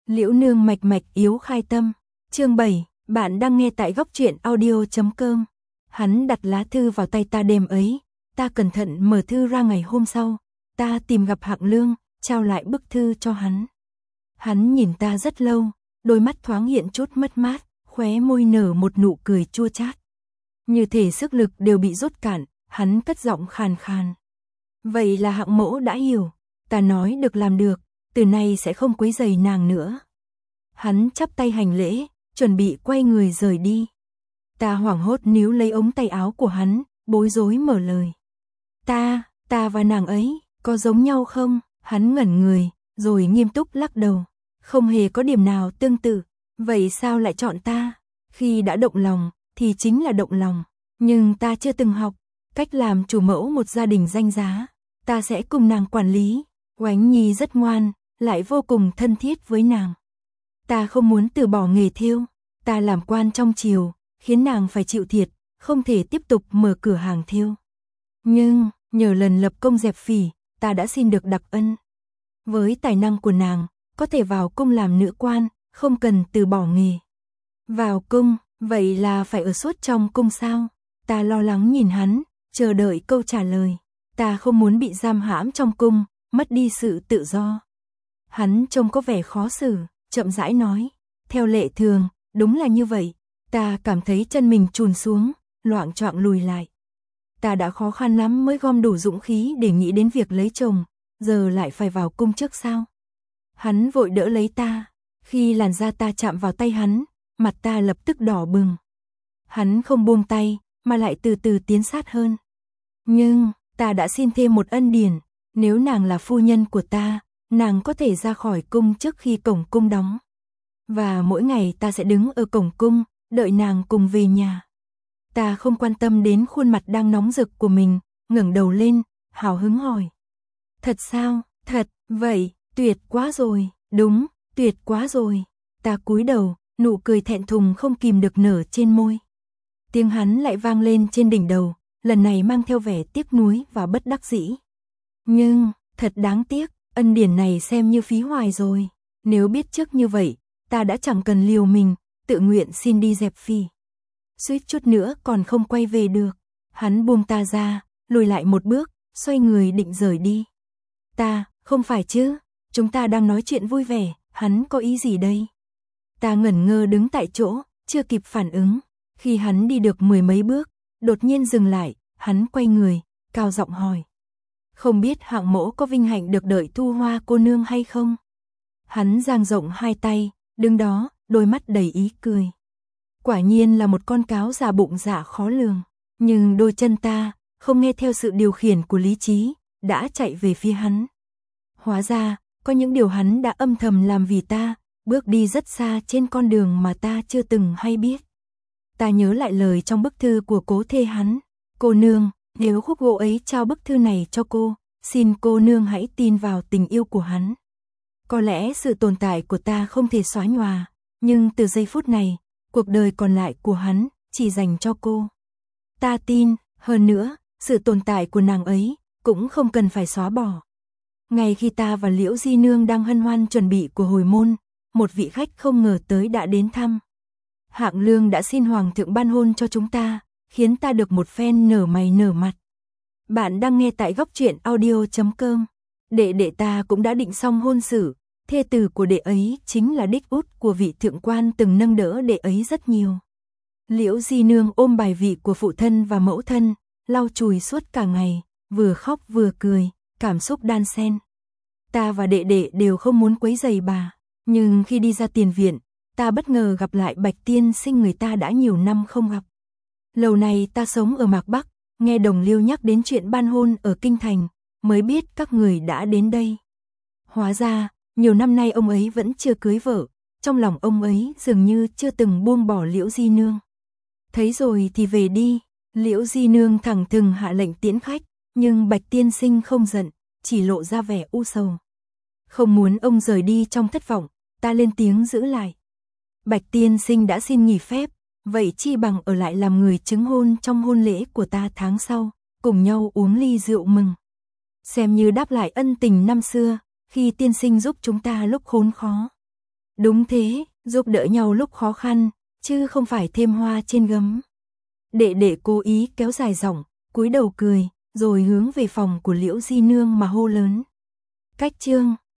Liễu nương mạch mạch yếu khai tâm. Chương 7, bạn đang nghe tại góc truyện audio.com. Hắn đặt lá thư vào tay ta đêm ấy, ta cẩn thận mở thư ra ngày hôm sau, ta tìm gặp Hạng Lương, trao lại bức thư cho hắn. Hắn nhìn ta rất lâu, đôi mắt thoáng hiện chút mất mát, khóe môi nở một nụ cười chua chát. Như thể sức lực đều bị rút cạn, hắn cất giọng khàn khàn. Vậy là Hạng mẫu đã hiểu, ta nói được làm được, từ nay sẽ không quấy rầy nàng nữa. Hắn chắp tay hành lễ, chuẩn bị quay người rời đi. Ta hoảng hốt níu lấy ống tay áo của hắn, bối rối mở lời. Ta và nàng ấy, có giống nhau không? Hắn ngẩn người, rồi nghiêm túc lắc đầu. Không hề có điểm nào tương tự, vậy sao lại chọn ta? Khi đã động lòng, thì chính là động lòng. Nhưng ta chưa từng học cách làm chủ mẫu một gia đình danh giá. Ta sẽ cùng nàng quản lý. Oánh Nhi rất ngoan, lại vô cùng thân thiết với nàng. Ta không muốn từ bỏ nghề thêu. Ta làm quan trong triều, khiến nàng phải chịu thiệt, không thể tiếp tục mở cửa hàng thêu. Nhưng, nhờ lần lập công dẹp phỉ, ta đã xin được đặc ân. Với tài năng của nàng, có thể vào cung làm nữ quan, không cần từ bỏ nghề. Vào cung, vậy là phải ở suốt trong cung sao? Ta lo lắng nhìn hắn, chờ đợi câu trả lời. Ta không muốn bị giam hãm trong cung, mất đi sự tự do. Hắn trông có vẻ khó xử, chậm rãi nói. Theo lệ thường, đúng là như vậy. Ta cảm thấy chân mình chùn xuống, loạng choạng lùi lại. Ta đã khó khăn lắm mới gom đủ dũng khí để nghĩ đến việc lấy chồng, giờ lại phải vào cung trước sao? Hắn vội đỡ lấy ta. Khi làn da ta chạm vào tay hắn, mặt ta lập tức đỏ bừng. Hắn không buông tay, mà lại từ từ tiến sát hơn. Nhưng, ta đã xin thêm một ân điển. Nếu nàng là phu nhân của ta, nàng có thể ra khỏi cung trước khi cổng cung đóng. Và mỗi ngày ta sẽ đứng ở cổng cung, đợi nàng cùng về nhà. Ta không quan tâm đến khuôn mặt đang nóng rực của mình, ngẩng đầu lên, hào hứng hỏi. Thật sao? Thật, vậy, tuyệt quá rồi, đúng, tuyệt quá rồi. Ta cúi đầu, nụ cười thẹn thùng không kìm được nở trên môi. Tiếng hắn lại vang lên trên đỉnh đầu, lần này mang theo vẻ tiếc nuối và bất đắc dĩ. Nhưng, thật đáng tiếc, ân điển này xem như phí hoài rồi. Nếu biết trước như vậy, ta đã chẳng cần liều mình, tự nguyện xin đi dẹp phỉ. Suýt chút nữa còn không quay về được. Hắn buông ta ra, lùi lại một bước, xoay người định rời đi. Ta, không phải chứ, chúng ta đang nói chuyện vui vẻ, hắn có ý gì đây? Ta ngẩn ngơ đứng tại chỗ, chưa kịp phản ứng. Khi hắn đi được 10 mấy bước, đột nhiên dừng lại, hắn quay người, cao giọng hỏi. Không biết Hạng mẫu có vinh hạnh được đợi Thu Hoa cô nương hay không? Hắn dang rộng hai tay, đứng đó, đôi mắt đầy ý cười. Quả nhiên là một con cáo già bụng dạ khó lường. Nhưng đôi chân ta, không nghe theo sự điều khiển của lý trí, đã chạy về phía hắn. Hóa ra, có những điều hắn đã âm thầm làm vì ta, bước đi rất xa trên con đường mà ta chưa từng hay biết. Ta nhớ lại lời trong bức thư của cố thê hắn. Cô nương, nếu khúc gỗ ấy trao bức thư này cho cô, xin cô nương hãy tin vào tình yêu của hắn. Có lẽ sự tồn tại của ta không thể xóa nhòa, nhưng từ giây phút này, cuộc đời còn lại của hắn chỉ dành cho cô. Ta tin, hơn nữa, sự tồn tại của nàng ấy cũng không cần phải xóa bỏ. Ngay khi ta và Liễu Di Nương đang hân hoan chuẩn bị của hồi môn, một vị khách không ngờ tới đã đến thăm. Hạng Lương đã xin Hoàng thượng ban hôn cho chúng ta, khiến ta được một phen nở mày nở mặt. Bạn đang nghe tại góc truyện audio.com. Đệ ta cũng đã định xong hôn sự, thê tử của đệ ấy chính là đích út của vị thượng quan từng nâng đỡ đệ ấy rất nhiều. Liễu Di Nương ôm bài vị của phụ thân và mẫu thân, lau chùi suốt cả ngày, vừa khóc vừa cười, cảm xúc đan xen. Ta và đệ đệ đều không muốn quấy rầy bà, nhưng khi đi ra tiền viện, ta bất ngờ gặp lại Bạch tiên sinh người ta đã nhiều năm không gặp. Lâu này ta sống ở Mạc Bắc, nghe đồng liêu nhắc đến chuyện ban hôn ở Kinh Thành, mới biết các người đã đến đây. Hóa ra, nhiều năm nay ông ấy vẫn chưa cưới vợ, trong lòng ông ấy dường như chưa từng buông bỏ Liễu Di Nương. Thấy rồi thì về đi, Liễu Di Nương thẳng thừng hạ lệnh tiễn khách, nhưng Bạch tiên sinh không giận, chỉ lộ ra vẻ u sầu. Không muốn ông rời đi trong thất vọng, ta lên tiếng giữ lại. Bạch tiên sinh đã xin nghỉ phép, vậy chi bằng ở lại làm người chứng hôn trong hôn lễ của ta tháng sau, cùng nhau uống ly rượu mừng. Xem như đáp lại ân tình năm xưa, khi tiên sinh giúp chúng ta lúc khốn khó. Đúng thế, giúp đỡ nhau lúc khó khăn, chứ không phải thêm hoa trên gấm. Đệ đệ cố ý kéo dài giọng, cúi đầu cười, rồi hướng về phòng của Liễu Di Nương mà hô lớn. Cách chương